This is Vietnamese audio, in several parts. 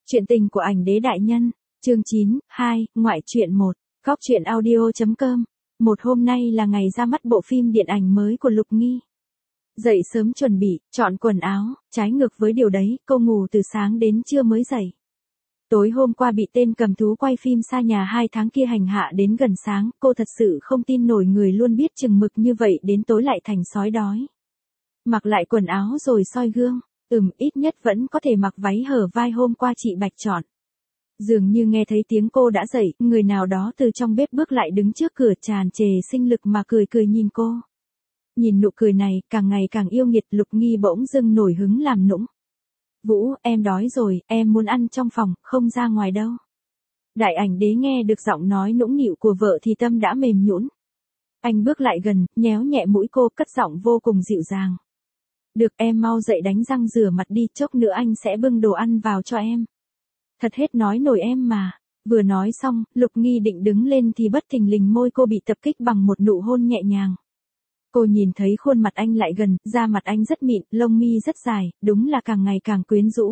Chuyện tình của ảnh đế đại nhân, chương 9, 2, ngoại truyện 1, góc truyện audio.com. Một hôm nay là ngày ra mắt bộ phim điện ảnh mới của Lục Nghi. Dậy sớm chuẩn bị, chọn quần áo, trái ngược với điều đấy, cô ngủ từ sáng đến trưa mới dậy. Tối hôm qua bị tên cầm thú quay phim xa nhà 2 tháng kia hành hạ đến gần sáng, cô thật sự không tin nổi người luôn biết chừng mực như vậy đến tối lại thành sói đói. Mặc lại quần áo rồi soi gương, ít nhất vẫn có thể mặc váy hở vai hôm qua chị Bạch chọn. Dường như nghe thấy tiếng cô đã dậy, người nào đó từ trong bếp bước lại đứng trước cửa tràn trề sinh lực mà cười cười nhìn cô. Nhìn nụ cười này, càng ngày càng yêu nghiệt, Lục Nghi bỗng dưng nổi hứng làm nũng. Vũ, em đói rồi, em muốn ăn trong phòng, không ra ngoài đâu. Đại ảnh đế nghe được giọng nói nũng nịu của vợ thì tâm đã mềm nhũn. Anh bước lại gần, nhéo nhẹ mũi cô, cất giọng vô cùng dịu dàng. Được, em mau dậy đánh răng rửa mặt đi, chốc nữa anh sẽ bưng đồ ăn vào cho em. Thật hết nói nổi em mà. Vừa nói xong, Lục Nghi định đứng lên thì bất thình lình môi cô bị tập kích bằng một nụ hôn nhẹ nhàng. Cô nhìn thấy khuôn mặt anh lại gần, da mặt anh rất mịn, lông mi rất dài, đúng là càng ngày càng quyến rũ.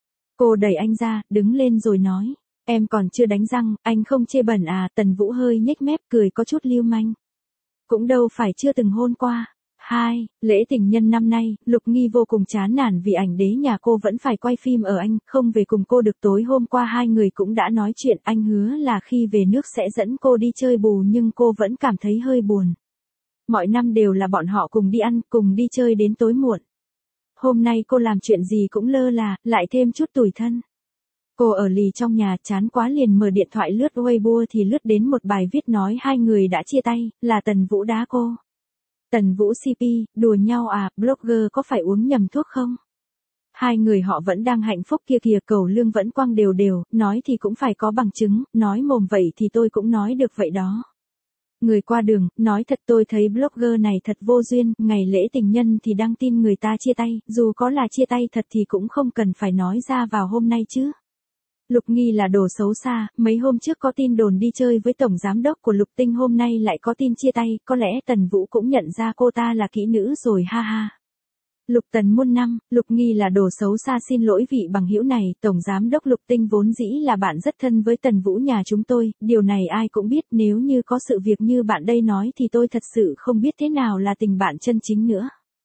Cô đẩy anh ra, đứng lên rồi nói, em còn chưa đánh răng, anh không chê bẩn à? Tần Vũ hơi nhếch mép cười có chút lưu manh. Cũng đâu phải chưa từng hôn qua. 2. Lễ tình nhân năm nay, Lục Nghi vô cùng chán nản vì ảnh đế nhà cô vẫn phải quay phim ở Anh, không về cùng cô được. Tối hôm qua hai người cũng đã nói chuyện, anh hứa là khi về nước sẽ dẫn cô đi chơi bù nhưng cô vẫn cảm thấy hơi buồn. Mọi năm đều là bọn họ cùng đi ăn, cùng đi chơi đến tối muộn. Hôm nay cô làm chuyện gì cũng lơ là, lại thêm chút tủi thân. Cô ở lì trong nhà chán quá liền mở điện thoại lướt Weibo thì lướt đến một bài viết nói hai người đã chia tay, là Tần Vũ đá cô. Tần Vũ CP, đùa nhau à, blogger có phải uống nhầm thuốc không? Hai người họ vẫn đang hạnh phúc kia kìa, Cẩu Lương vẫn quăng đều đều, nói thì cũng phải có bằng chứng, nói mồm vậy thì tôi cũng nói được vậy đó. Người qua đường, nói thật tôi thấy blogger này thật vô duyên, ngày lễ tình nhân thì đăng tin người ta chia tay, dù có là chia tay thật thì cũng không cần phải nói ra vào hôm nay chứ. Lục Nghi là đồ xấu xa, mấy hôm trước có tin đồn đi chơi với tổng giám đốc của Lục Tinh, hôm nay lại có tin chia tay, có lẽ Tần Vũ cũng nhận ra cô ta là kỹ nữ rồi ha ha. Lục Tần muôn năm, Lục Nghi là đồ xấu xa, xin lỗi vị bằng hữu này, tổng giám đốc Lục Tinh vốn dĩ là bạn rất thân với Tần Vũ nhà chúng tôi, điều này ai cũng biết, nếu như có sự việc như bạn đây nói thì tôi thật sự không biết thế nào là tình bạn chân chính nữa.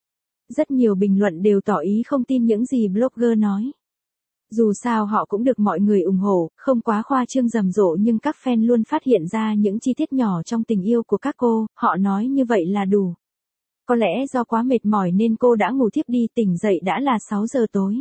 Rất nhiều bình luận đều tỏ ý không tin những gì blogger nói. Dù sao họ cũng được mọi người ủng hộ, không quá khoa trương rầm rộ nhưng các fan luôn phát hiện ra những chi tiết nhỏ trong tình yêu của các cô, họ nói như vậy là đủ. Có lẽ do quá mệt mỏi nên cô đã ngủ thiếp đi, tỉnh dậy đã là 6 giờ tối.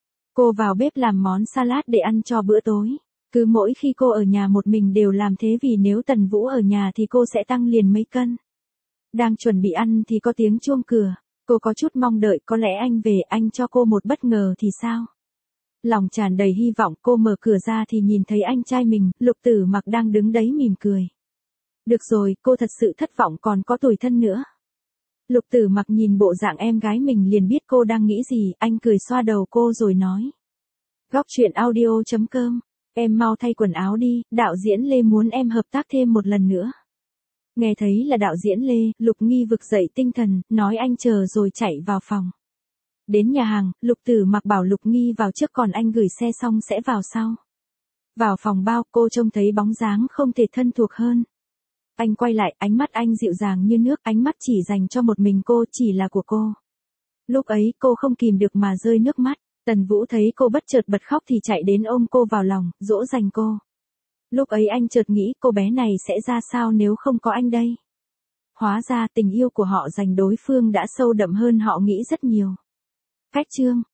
Cô vào bếp làm món salad để ăn cho bữa tối. Cứ mỗi khi cô ở nhà một mình đều làm thế vì nếu Tần Vũ ở nhà thì cô sẽ tăng liền mấy cân. Đang chuẩn bị ăn thì có tiếng chuông cửa, cô có chút mong đợi có lẽ anh về, anh cho cô một bất ngờ thì sao? Lòng tràn đầy hy vọng, cô mở cửa ra thì nhìn thấy anh trai mình, Lục Tử Mặc đang đứng đấy mỉm cười. Được rồi, cô thật sự thất vọng còn có tủi thân nữa. Lục Tử Mặc nhìn bộ dạng em gái mình liền biết cô đang nghĩ gì, anh cười xoa đầu cô rồi nói. Góc truyện audio.com, em mau thay quần áo đi, đạo diễn Lê muốn em hợp tác thêm một lần nữa. Nghe thấy là đạo diễn Lê, Lục Nghi vực dậy tinh thần, nói anh chờ rồi chạy vào phòng. Đến nhà hàng, Lục Tử Mặc bảo Lục Nghi vào trước còn anh gửi xe xong sẽ vào sau. Vào phòng bao, cô trông thấy bóng dáng không thể thân thuộc hơn. Anh quay lại, ánh mắt anh dịu dàng như nước, ánh mắt chỉ dành cho một mình cô, chỉ là của cô. Lúc ấy, cô không kìm được mà rơi nước mắt. Tần Vũ thấy cô bất chợt bật khóc thì chạy đến ôm cô vào lòng, dỗ dành cô. Lúc ấy anh chợt nghĩ cô bé này sẽ ra sao nếu không có anh đây. Hóa ra tình yêu của họ dành đối phương đã sâu đậm hơn họ nghĩ rất nhiều. Cách chương